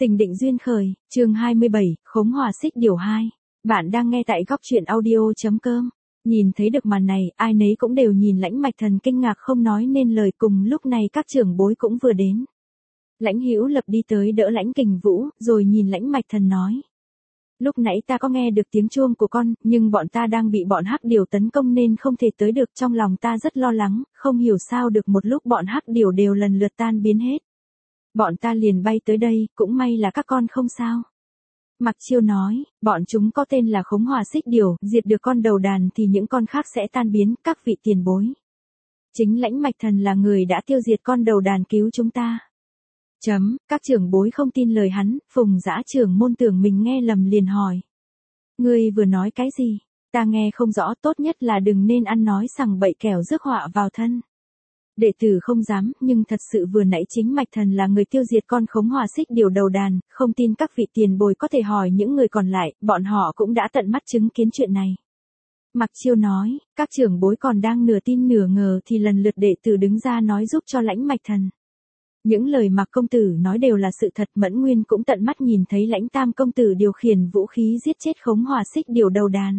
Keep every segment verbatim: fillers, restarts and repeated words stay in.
Tình định duyên khởi, chương hai mươi bảy, khống hỏa xích điều hai. Bạn đang nghe tại góc truyện audio.com. Nhìn thấy được màn này, ai nấy cũng đều nhìn Lãnh Mạch Thần kinh ngạc không nói nên lời, cùng lúc này các trưởng bối cũng vừa đến. Lãnh Hữu Lập đi tới đỡ Lãnh Kình Vũ, rồi nhìn Lãnh Mạch Thần nói. Lúc nãy ta có nghe được tiếng chuông của con, nhưng bọn ta đang bị bọn hắc điểu tấn công nên không thể tới được, trong lòng ta rất lo lắng, không hiểu sao được một lúc bọn hắc điểu đều lần lượt tan biến hết. Bọn ta liền bay tới đây, cũng may là các con không sao. Mặc Chiêu nói, bọn chúng có tên là khống hỏa xích điểu, diệt được con đầu đàn thì những con khác sẽ tan biến, các vị tiền bối. Chính Lãnh Mạch Thần là người đã tiêu diệt con đầu đàn cứu chúng ta. Chấm, các trưởng bối không tin lời hắn, Phùng Dã trưởng môn tưởng mình nghe lầm liền hỏi. Ngươi vừa nói cái gì? Ta nghe không rõ, tốt nhất là đừng nên ăn nói sằng bậy kẻo rước họa vào thân. Đệ tử không dám, nhưng thật sự vừa nãy chính Mạch Thần là người tiêu diệt con khống hỏa xích điều đầu đàn, không tin các vị tiền bối có thể hỏi những người còn lại, bọn họ cũng đã tận mắt chứng kiến chuyện này. Mặc Chiêu nói, các trưởng bối còn đang nửa tin nửa ngờ thì lần lượt đệ tử đứng ra nói giúp cho Lãnh Mạch Thần. Những lời Mạc công tử nói đều là sự thật, Mẫn Nguyên cũng tận mắt nhìn thấy Lãnh Tam công tử điều khiển vũ khí giết chết khống hỏa xích điều đầu đàn.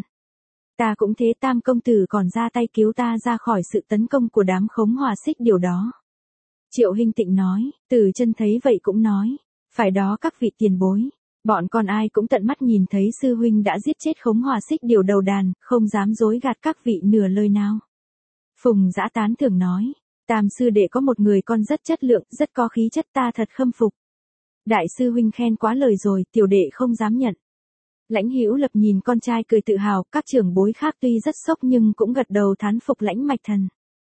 Ta cũng thế, Tam công tử còn ra tay cứu ta ra khỏi sự tấn công của đám khống hỏa xích điều đó. Triệu Hinh Tịnh nói, Từ Chân thấy vậy cũng nói, phải đó các vị tiền bối, bọn con ai cũng tận mắt nhìn thấy sư huynh đã giết chết khống hỏa xích điều đầu đàn, không dám dối gạt các vị nửa lời nào. Phùng Dã tán thưởng nói, Tam sư đệ có một người con rất chất lượng, rất có khí chất, ta thật khâm phục. Đại sư huynh khen quá lời rồi, tiểu đệ không dám nhận. Lãnh Hữu Lập nhìn con trai cười tự hào, các trưởng bối khác tuy rất sốc nhưng cũng gật đầu thán phục Lãnh Mạch Thần.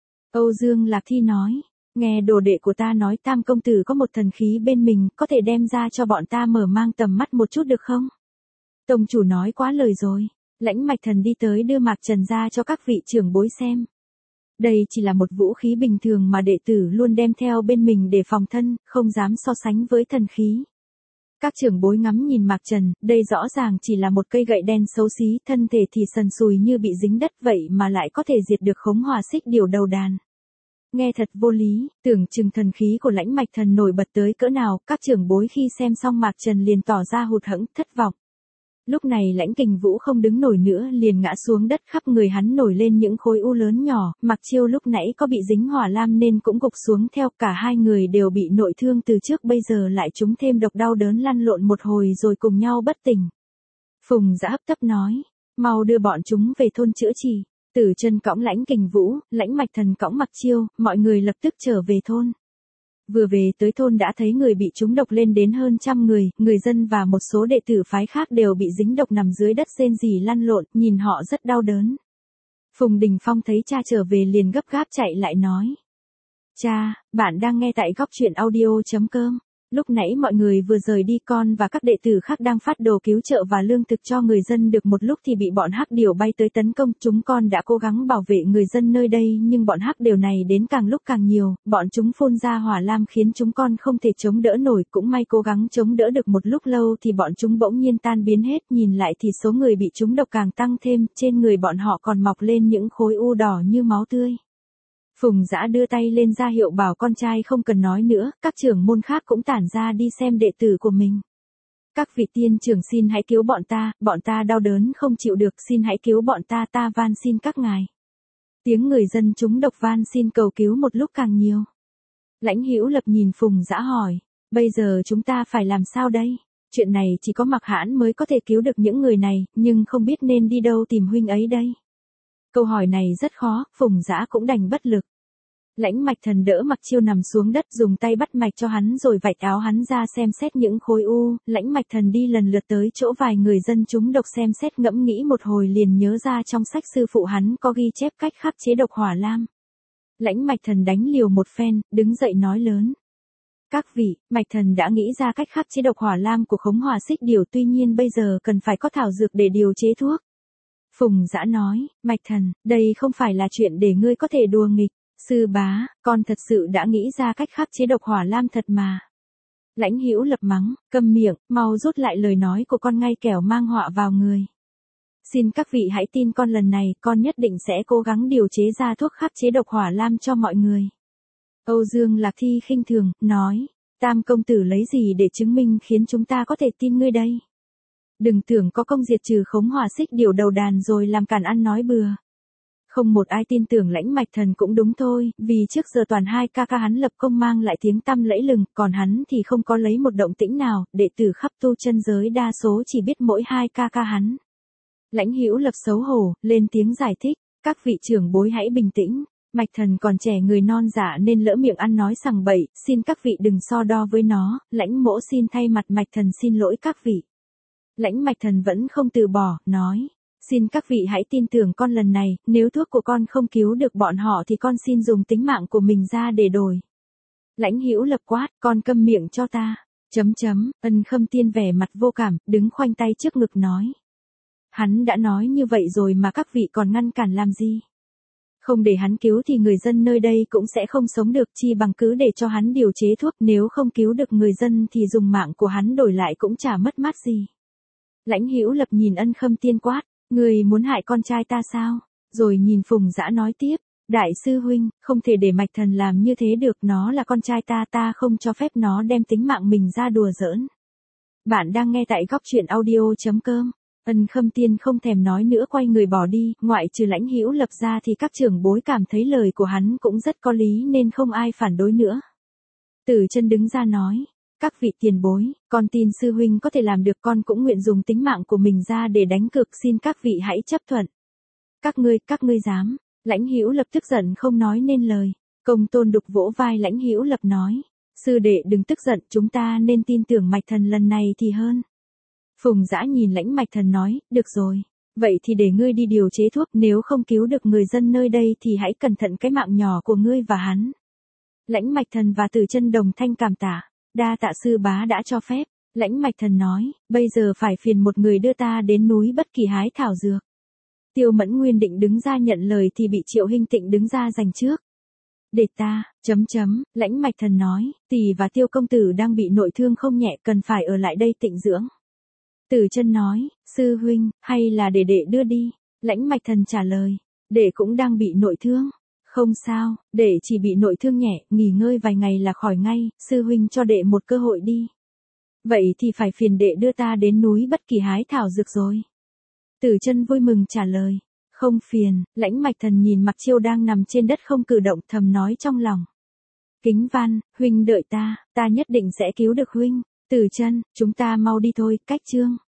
Âu Dương Lạc Thi nói, nghe đồ đệ của ta nói Tam công tử có một thần khí bên mình, có thể đem ra cho bọn ta mở mang tầm mắt một chút được không? Tông chủ nói quá lời rồi. Lãnh Mạch Thần đi tới đưa Mạc Trần ra cho các vị trưởng bối xem. Đây chỉ là một vũ khí bình thường mà đệ tử luôn đem theo bên mình để phòng thân, không dám so sánh với thần khí. Các trưởng bối ngắm nhìn Mạc Trần, đây rõ ràng chỉ là một cây gậy đen xấu xí, thân thể thì sần sùi như bị dính đất vậy mà lại có thể diệt được khống hỏa xích điều đầu đàn. Nghe thật vô lý, tưởng chừng thần khí của Lãnh Mạch Thần nổi bật tới cỡ nào, các trưởng bối khi xem xong Mạc Trần liền tỏ ra hụt hẫng, thất vọng. Lúc này Lãnh Kình Vũ không đứng nổi nữa liền ngã xuống đất, khắp người hắn nổi lên những khối u lớn nhỏ, Mặc Chiêu lúc nãy có bị dính hỏa lam nên cũng gục xuống theo, cả hai người đều bị nội thương từ trước bây giờ lại trúng thêm độc, đau đớn lăn lộn một hồi rồi cùng nhau bất tỉnh. Phùng Dã hấp tấp nói, mau đưa bọn chúng về thôn chữa trị. Tử Chân cõng Lãnh Kình Vũ, Lãnh Mạch Thần cõng Mặc Chiêu, mọi người lập tức trở về thôn. Vừa về tới thôn đã thấy người bị trúng độc lên đến hơn trăm người, người dân và một số đệ tử phái khác đều bị dính độc nằm dưới đất rên rỉ lăn lộn, nhìn họ rất đau đớn. Phùng Đình Phong thấy cha trở về liền gấp gáp chạy lại nói. Cha, bạn đang nghe tại góc truyện audio.com. Lúc nãy mọi người vừa rời đi, con và các đệ tử khác đang phát đồ cứu trợ và lương thực cho người dân được một lúc thì bị bọn hắc điểu bay tới tấn công. Chúng con đã cố gắng bảo vệ người dân nơi đây nhưng bọn hắc điểu này đến càng lúc càng nhiều, bọn chúng phun ra hỏa lam khiến chúng con không thể chống đỡ nổi, cũng may cố gắng chống đỡ được một lúc lâu thì bọn chúng bỗng nhiên tan biến hết, nhìn lại thì số người bị trúng độc càng tăng thêm, trên người bọn họ còn mọc lên những khối u đỏ như máu tươi. Phùng Dã đưa tay lên ra hiệu bảo con trai không cần nói nữa, các trưởng môn khác cũng tản ra đi xem đệ tử của mình. Các vị tiên trưởng xin hãy cứu bọn ta, bọn ta đau đớn không chịu được, xin hãy cứu bọn ta, ta van xin các ngài. Tiếng người dân trúng độc van xin cầu cứu một lúc càng nhiều. Lãnh Hữu Lập nhìn Phùng Dã hỏi, bây giờ chúng ta phải làm sao đây? Chuyện này chỉ có Mặc Hãn mới có thể cứu được những người này, nhưng không biết nên đi đâu tìm huynh ấy đây. Câu hỏi này rất khó, Phùng Dã cũng đành bất lực. Lãnh Mạch Thần đỡ Mặc Chiêu nằm xuống đất, dùng tay bắt mạch cho hắn rồi vạch áo hắn ra xem xét những khối u. Lãnh Mạch Thần đi lần lượt tới chỗ vài người dân trúng độc xem xét, ngẫm nghĩ một hồi liền nhớ ra trong sách sư phụ hắn có ghi chép cách khắc chế độc hỏa lam. Lãnh Mạch Thần đánh liều một phen, đứng dậy nói lớn. Các vị, Mạch Thần đã nghĩ ra cách khắc chế độc hỏa lam của khống hỏa xích điều, tuy nhiên bây giờ cần phải có thảo dược để điều chế thuốc. Phùng Dã nói, Mạch Thần, đây không phải là chuyện để ngươi có thể đùa nghịch. Sư bá, con thật sự đã nghĩ ra cách khắc chế độc hỏa lam thật mà. Lãnh Hữu Lập mắng, câm miệng, mau rút lại lời nói của con ngay kẻo mang họa vào người. Xin các vị hãy tin con, lần này con nhất định sẽ cố gắng điều chế ra thuốc khắc chế độc hỏa lam cho mọi người. Âu Dương Lạc Thi khinh thường, nói, Tam công tử lấy gì để chứng minh khiến chúng ta có thể tin ngươi đây? Đừng tưởng có công diệt trừ Khống Hỏa Xích Điểu đầu đàn rồi làm càn ăn nói bừa. Không một ai tin tưởng Lãnh Mạch Thần cũng đúng thôi, vì trước giờ toàn hai ca ca hắn lập công mang lại tiếng tăm lẫy lừng, còn hắn thì không có lấy một động tĩnh nào, đệ tử khắp tu chân giới đa số chỉ biết mỗi hai ca ca hắn. Lãnh Hữu Lập xấu hổ, lên tiếng giải thích, các vị trưởng bối hãy bình tĩnh, Mạch Thần còn trẻ người non dạ nên lỡ miệng ăn nói sằng bậy, xin các vị đừng so đo với nó, Lãnh mỗ xin thay mặt Mạch Thần xin lỗi các vị. Lãnh Mạch Thần vẫn không từ bỏ, nói, xin các vị hãy tin tưởng con lần này, nếu thuốc của con không cứu được bọn họ thì con xin dùng tính mạng của mình ra để đổi. Lãnh Hữu Lập quát, con câm miệng cho ta, chấm chấm, Ân Khâm Tiên vẻ mặt vô cảm, đứng khoanh tay trước ngực nói. Hắn đã nói như vậy rồi mà các vị còn ngăn cản làm gì? Không để hắn cứu thì người dân nơi đây cũng sẽ không sống được, chi bằng cứ để cho hắn điều chế thuốc, nếu không cứu được người dân thì dùng mạng của hắn đổi lại cũng chả mất mát gì. Lãnh Hữu Lập nhìn Ân Khâm Tiên quát, người muốn hại con trai ta sao? Rồi nhìn Phùng Dã nói tiếp, đại sư huynh, không thể để Mạch Thần làm như thế được, nó là con trai ta, ta không cho phép nó đem tính mạng mình ra đùa giỡn. Bạn đang nghe tại góc truyện audio chấm com. Ân Khâm Tiên không thèm nói nữa quay người bỏ đi, ngoại trừ Lãnh Hữu Lập ra thì các trưởng bối cảm thấy lời của hắn cũng rất có lý nên không ai phản đối nữa. Tử Chân đứng ra nói, các vị tiền bối, con tin sư huynh có thể làm được, con cũng nguyện dùng tính mạng của mình ra để đánh cược, xin các vị hãy chấp thuận. Các ngươi, các ngươi dám? Lãnh Hữu Lập tức giận không nói nên lời. Công Tôn Đục vỗ vai Lãnh Hữu Lập nói, sư đệ đừng tức giận, chúng ta nên tin tưởng Mạch Thần lần này thì hơn. Phùng Dã nhìn Lãnh Mạch Thần nói, được rồi, vậy thì để ngươi đi điều chế thuốc, nếu không cứu được người dân nơi đây thì hãy cẩn thận cái mạng nhỏ của ngươi và hắn. Lãnh Mạch Thần và Tử Chân đồng thanh cảm tạ, đa tạ sư bá đã cho phép. Lãnh Mạch Thần nói, bây giờ phải phiền một người đưa ta đến núi Bất Kỳ hái thảo dược. Tiêu Mẫn Nguyên định đứng ra nhận lời thì bị Triệu Hinh Tịnh đứng ra giành trước. Để ta, chấm chấm, Lãnh Mạch Thần nói, tỷ và Tiêu công tử đang bị nội thương không nhẹ, cần phải ở lại đây tịnh dưỡng. Tử Chân nói, sư huynh, hay là để đệ đưa đi? Lãnh Mạch Thần trả lời, đệ cũng đang bị nội thương. Không sao, đệ chỉ bị nội thương nhẹ, nghỉ ngơi vài ngày là khỏi ngay, sư huynh cho đệ một cơ hội đi. Vậy thì phải phiền đệ đưa ta đến núi Bất Kỳ hái thảo dược rồi. Tử Chân vui mừng trả lời, không phiền. Lãnh Mạch Thần nhìn Mặc Chiêu đang nằm trên đất không cử động, thầm nói trong lòng. Kính Văn, huynh đợi ta, ta nhất định sẽ cứu được huynh. Tử Chân, chúng ta mau đi thôi, cách chương.